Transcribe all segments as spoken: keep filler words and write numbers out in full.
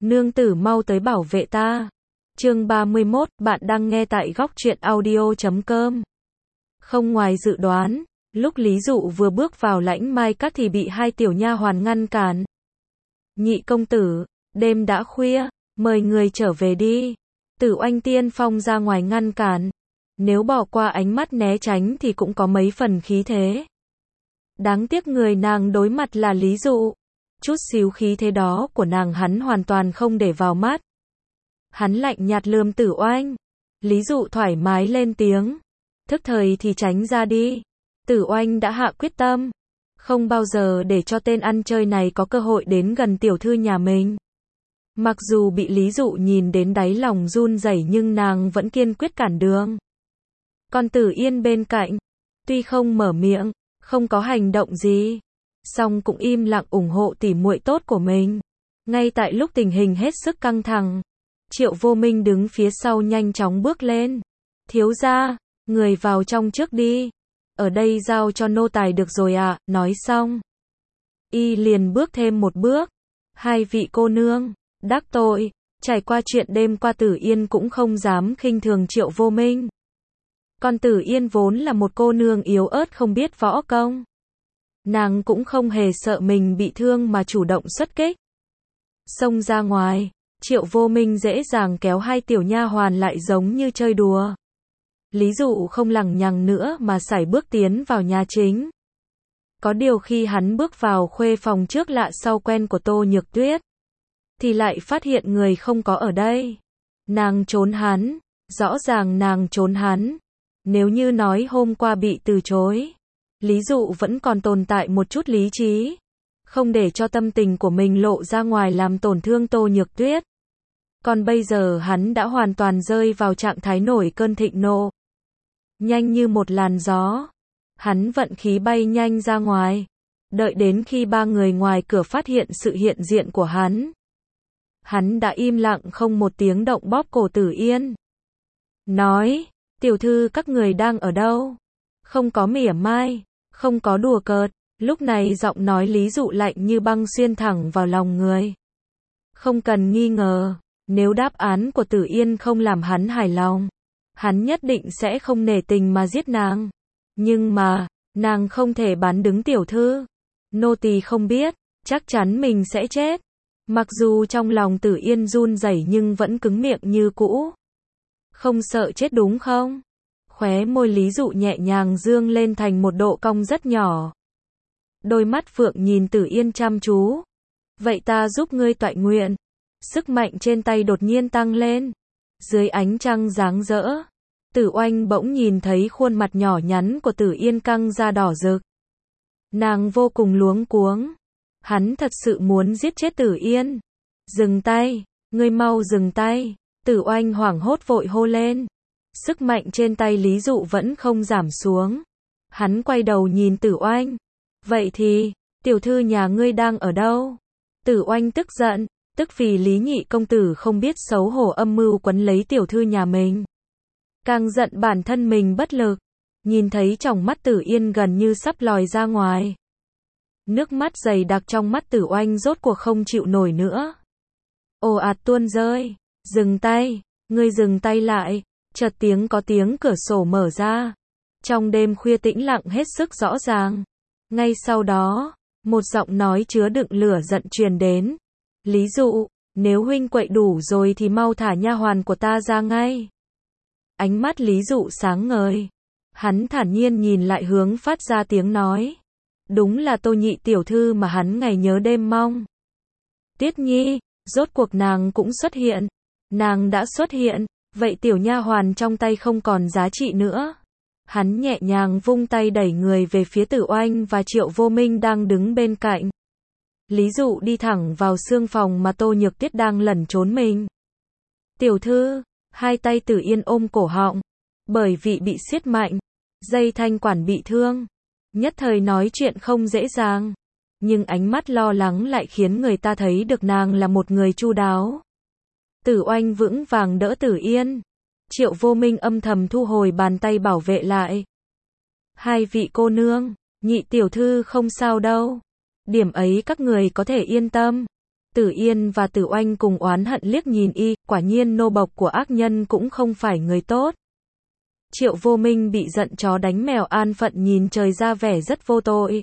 Nương tử mau tới bảo vệ ta. Chương ba mươi mốt, bạn đang nghe tại góc truyện audio chấm com. Không ngoài dự đoán, lúc Lý Dụ vừa bước vào lãnh mai các thì bị hai tiểu nha hoàn ngăn cản. Nhị công tử, đêm đã khuya, mời người trở về đi. Tử Oanh tiên phong ra ngoài ngăn cản. Nếu bỏ qua ánh mắt né tránh thì cũng có mấy phần khí thế. Đáng tiếc người nàng đối mặt là Lý Dụ. Chút xíu khí thế đó của nàng hắn hoàn toàn không để vào mắt. Hắn lạnh nhạt lườm Tử Oanh. Lý Dụ thoải mái lên tiếng. Thức thời thì tránh ra đi. Tử Oanh đã hạ quyết tâm. Không bao giờ để cho tên ăn chơi này có cơ hội đến gần tiểu thư nhà mình. Mặc dù bị Lý Dụ nhìn đến đáy lòng run rẩy nhưng nàng vẫn kiên quyết cản đường. Còn Tử Yên bên cạnh, tuy không mở miệng, không có hành động gì, song cũng im lặng ủng hộ tỉ muội tốt của mình. Ngay tại lúc tình hình hết sức căng thẳng, Triệu Vô Minh đứng phía sau nhanh chóng bước lên. Thiếu gia, người vào trong trước đi. Ở đây giao cho nô tài được rồi ạ. À. Nói xong, y liền bước thêm một bước. Hai vị cô nương, đắc tội. Trải qua chuyện đêm qua Tử Yên cũng không dám khinh thường Triệu Vô Minh. Còn Tử Yên vốn là một cô nương yếu ớt không biết võ công. Nàng cũng không hề sợ mình bị thương mà chủ động xuất kích. Xông ra ngoài, Triệu Vô Minh dễ dàng kéo hai tiểu nha hoàn lại giống như chơi đùa. Lý Dụ không lằng nhằng nữa mà sải bước tiến vào nhà chính. Có điều khi hắn bước vào khuê phòng trước lạ sau quen của Tô Nhược Tuyết, thì lại phát hiện người không có ở đây. Nàng trốn hắn, rõ ràng nàng trốn hắn. Nếu như nói hôm qua bị từ chối, Lý Dụ vẫn còn tồn tại một chút lý trí, không để cho tâm tình của mình lộ ra ngoài làm tổn thương Tô Nhược Tuyết. Còn bây giờ hắn đã hoàn toàn rơi vào trạng thái nổi cơn thịnh nộ. Nhanh như một làn gió, hắn vận khí bay nhanh ra ngoài, đợi đến khi ba người ngoài cửa phát hiện sự hiện diện của hắn. Hắn đã im lặng không một tiếng động bóp cổ Tử Yên. Nói, tiểu thư các người đang ở đâu? Không có mỉa mai, không có đùa cợt, lúc này giọng nói Lý Dụ lạnh như băng xuyên thẳng vào lòng người. Không cần nghi ngờ, nếu đáp án của Tử Yên không làm hắn hài lòng, hắn nhất định sẽ không nể tình mà giết nàng. Nhưng mà, nàng không thể bán đứng tiểu thư. Nô tỳ không biết, chắc chắn mình sẽ chết. Mặc dù trong lòng Tử Yên run rẩy nhưng vẫn cứng miệng như cũ. Không sợ chết đúng không? Khóe môi Lý Dụ nhẹ nhàng dương lên thành một độ cong rất nhỏ. Đôi mắt phượng nhìn Tử Yên chăm chú. Vậy ta giúp ngươi toại nguyện. Sức mạnh trên tay đột nhiên tăng lên. Dưới ánh trăng ráng rỡ, Tử Oanh bỗng nhìn thấy khuôn mặt nhỏ nhắn của Tử Yên căng ra đỏ rực. Nàng vô cùng luống cuống. Hắn thật sự muốn giết chết Tử Yên. Dừng tay, ngươi mau dừng tay. Tử Oanh hoảng hốt vội hô lên. Sức mạnh trên tay Lý Dụ vẫn không giảm xuống. Hắn quay đầu nhìn Tử Oanh. Vậy thì, tiểu thư nhà ngươi đang ở đâu? Tử Oanh tức giận, tức vì Lý nhị công tử không biết xấu hổ âm mưu quấn lấy tiểu thư nhà mình. Càng giận bản thân mình bất lực. Nhìn thấy tròng mắt Tử Yên gần như sắp lòi ra ngoài. Nước mắt dày đặc trong mắt Tử Oanh rốt cuộc không chịu nổi nữa. Ồ ạt tuôn rơi. Dừng tay, ngươi dừng tay lại. Chợt tiếng có tiếng cửa sổ mở ra. Trong đêm khuya tĩnh lặng hết sức rõ ràng. Ngay sau đó, một giọng nói chứa đựng lửa giận truyền đến. Lý Dụ, nếu huynh quậy đủ rồi thì mau thả nha hoàn của ta ra ngay. Ánh mắt Lý Dụ sáng ngời. Hắn thản nhiên nhìn lại hướng phát ra tiếng nói. Đúng là Tô nhị tiểu thư mà hắn ngày nhớ đêm mong. Tiết Nhi, rốt cuộc nàng cũng xuất hiện. Nàng đã xuất hiện, vậy tiểu nha hoàn trong tay không còn giá trị nữa. Hắn nhẹ nhàng vung tay đẩy người về phía Tử Oanh và Triệu Vô Minh đang đứng bên cạnh. Lý Dụ đi thẳng vào xương phòng mà Tô Nhược Tuyết đang lẩn trốn mình. Tiểu thư, hai tay Tử Yên ôm cổ họng. Bởi vì bị siết mạnh, dây thanh quản bị thương. Nhất thời nói chuyện không dễ dàng. Nhưng ánh mắt lo lắng lại khiến người ta thấy được nàng là một người chu đáo. Tử Oanh vững vàng đỡ Tử Yên. Triệu Vô Minh âm thầm thu hồi bàn tay bảo vệ lại. Hai vị cô nương, nhị tiểu thư không sao đâu. Điểm ấy các người có thể yên tâm. Tử Yên và Tử Oanh cùng oán hận liếc nhìn y, quả nhiên nô bộc của ác nhân cũng không phải người tốt. Triệu Vô Minh bị giận chó đánh mèo an phận nhìn trời ra vẻ rất vô tội.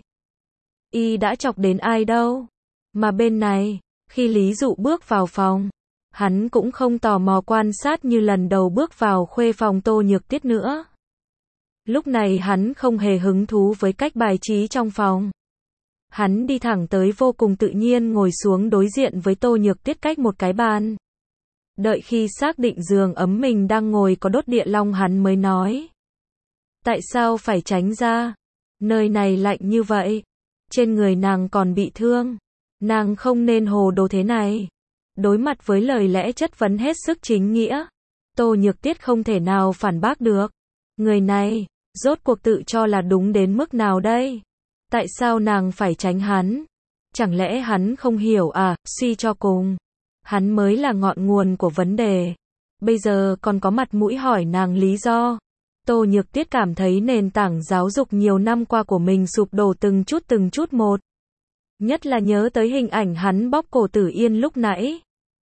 Y đã chọc đến ai đâu. Mà bên này, khi Lý Dụ bước vào phòng, hắn cũng không tò mò quan sát như lần đầu bước vào khuê phòng Tô Nhược Tiết nữa. Lúc này hắn không hề hứng thú với cách bài trí trong phòng. Hắn đi thẳng tới vô cùng tự nhiên ngồi xuống đối diện với Tô Nhược Tiết cách một cái bàn. Đợi khi xác định giường ấm mình đang ngồi có đốt địa long hắn mới nói. Tại sao phải tránh ra? Nơi này lạnh như vậy. Trên người nàng còn bị thương. Nàng không nên hồ đồ thế này. Đối mặt với lời lẽ chất vấn hết sức chính nghĩa, Tô Nhược Tiết không thể nào phản bác được. Người này, rốt cuộc tự cho là đúng đến mức nào đây? Tại sao nàng phải tránh hắn? Chẳng lẽ hắn không hiểu à? Suy cho cùng, hắn mới là ngọn nguồn của vấn đề. Bây giờ còn có mặt mũi hỏi nàng lý do. Tô Nhược Tiết cảm thấy nền tảng giáo dục nhiều năm qua của mình sụp đổ từng chút từng chút một. Nhất là nhớ tới hình ảnh hắn bóp cổ Tử Yên lúc nãy.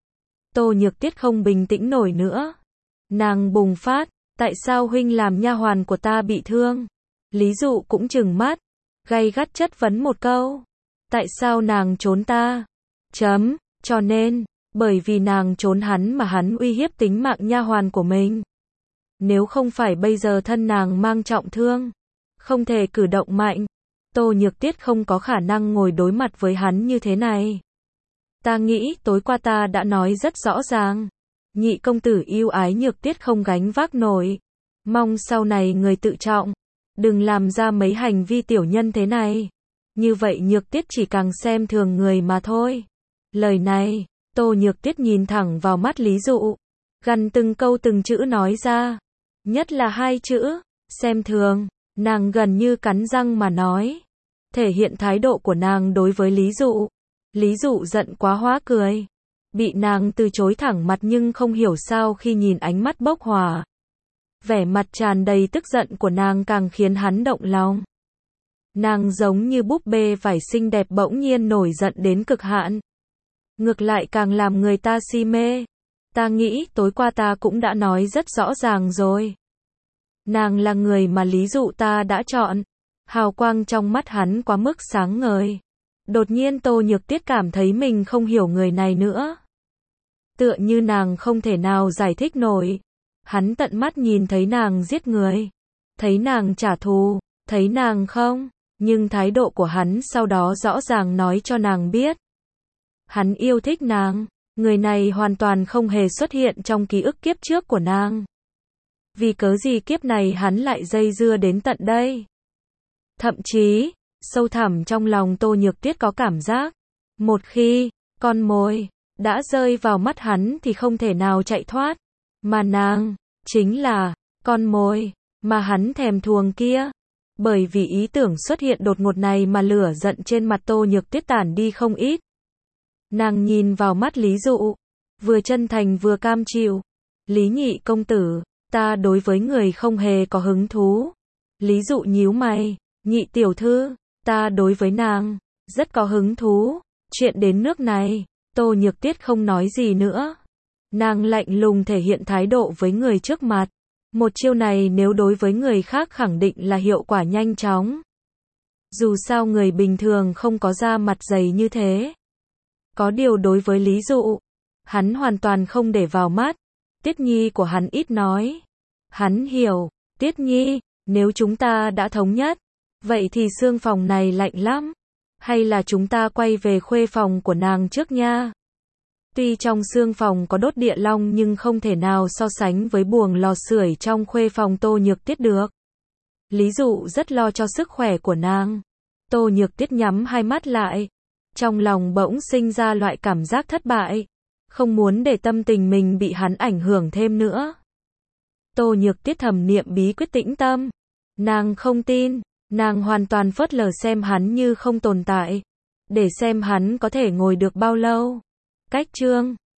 Tô Nhược Tiết không bình tĩnh nổi nữa. Nàng bùng phát, tại sao huynh làm nha hoàn của ta bị thương? Lý Dụ cũng trừng mắt, gay gắt chất vấn một câu. Tại sao nàng trốn ta? Chấm, cho nên, bởi vì nàng trốn hắn mà hắn uy hiếp tính mạng nha hoàn của mình. Nếu không phải bây giờ thân nàng mang trọng thương, không thể cử động mạnh, Tô Nhược Tiết không có khả năng ngồi đối mặt với hắn như thế này. Ta nghĩ tối qua ta đã nói rất rõ ràng. Nhị công tử yêu ái Nhược Tiết không gánh vác nổi. Mong sau này người tự trọng. Đừng làm ra mấy hành vi tiểu nhân thế này. Như vậy Nhược Tiết chỉ càng xem thường người mà thôi. Lời này, Tô Nhược Tiết nhìn thẳng vào mắt Lý Dụ. Gằn từng câu từng chữ nói ra. Nhất là hai chữ, xem thường. Nàng gần như cắn răng mà nói. Thể hiện thái độ của nàng đối với Lý Dụ. Lý Dụ giận quá hóa cười. Bị nàng từ chối thẳng mặt nhưng không hiểu sao khi nhìn ánh mắt bốc hỏa. Vẻ mặt tràn đầy tức giận của nàng càng khiến hắn động lòng. Nàng giống như búp bê vải xinh đẹp bỗng nhiên nổi giận đến cực hạn. Ngược lại càng làm người ta si mê. Ta nghĩ tối qua ta cũng đã nói rất rõ ràng rồi. Nàng là người mà Lý Dụ ta đã chọn. Hào quang trong mắt hắn quá mức sáng ngời. Đột nhiên Tô Nhược Tiết cảm thấy mình không hiểu người này nữa. Tựa như nàng không thể nào giải thích nổi. Hắn tận mắt nhìn thấy nàng giết người. Thấy nàng trả thù. Thấy nàng không. Nhưng thái độ của hắn sau đó rõ ràng nói cho nàng biết. Hắn yêu thích nàng. Người này hoàn toàn không hề xuất hiện trong ký ức kiếp trước của nàng. Vì cớ gì kiếp này hắn lại dây dưa đến tận đây? Thậm chí, sâu thẳm trong lòng Tô Nhược Tiết có cảm giác, một khi con mồi đã rơi vào mắt hắn thì không thể nào chạy thoát, mà nàng chính là con mồi mà hắn thèm thuồng kia. Bởi vì ý tưởng xuất hiện đột ngột này mà lửa giận trên mặt Tô Nhược Tiết tản đi không ít. Nàng nhìn vào mắt Lý Dụ, vừa chân thành vừa cam chịu. Lý nhị công tử, ta đối với người không hề có hứng thú. Lý Dụ nhíu mày, nhị tiểu thư, ta đối với nàng rất có hứng thú. Chuyện đến nước này, Tô Nhược Tiết không nói gì nữa. Nàng lạnh lùng thể hiện thái độ với người trước mặt. Một chiêu này nếu đối với người khác khẳng định là hiệu quả nhanh chóng. Dù sao người bình thường không có da mặt dày như thế. Có điều đối với Lý Dụ, hắn hoàn toàn không để vào mắt. Tiết Nhi của hắn ít nói. Hắn hiểu, Tiết Nhi, nếu chúng ta đã thống nhất, vậy thì xương phòng này lạnh lắm. Hay là chúng ta quay về khuê phòng của nàng trước nha. Tuy trong xương phòng có đốt địa long nhưng không thể nào so sánh với buồng lò sưởi trong khuê phòng Tô Nhược Tiết được. Lý Dụ rất lo cho sức khỏe của nàng. Tô Nhược Tiết nhắm hai mắt lại. Trong lòng bỗng sinh ra loại cảm giác thất bại. Không muốn để tâm tình mình bị hắn ảnh hưởng thêm nữa. Tô Nhược Tiết thầm niệm bí quyết tĩnh tâm. Nàng không tin. Nàng hoàn toàn phớt lờ xem hắn như không tồn tại. Để xem hắn có thể ngồi được bao lâu. Cách chương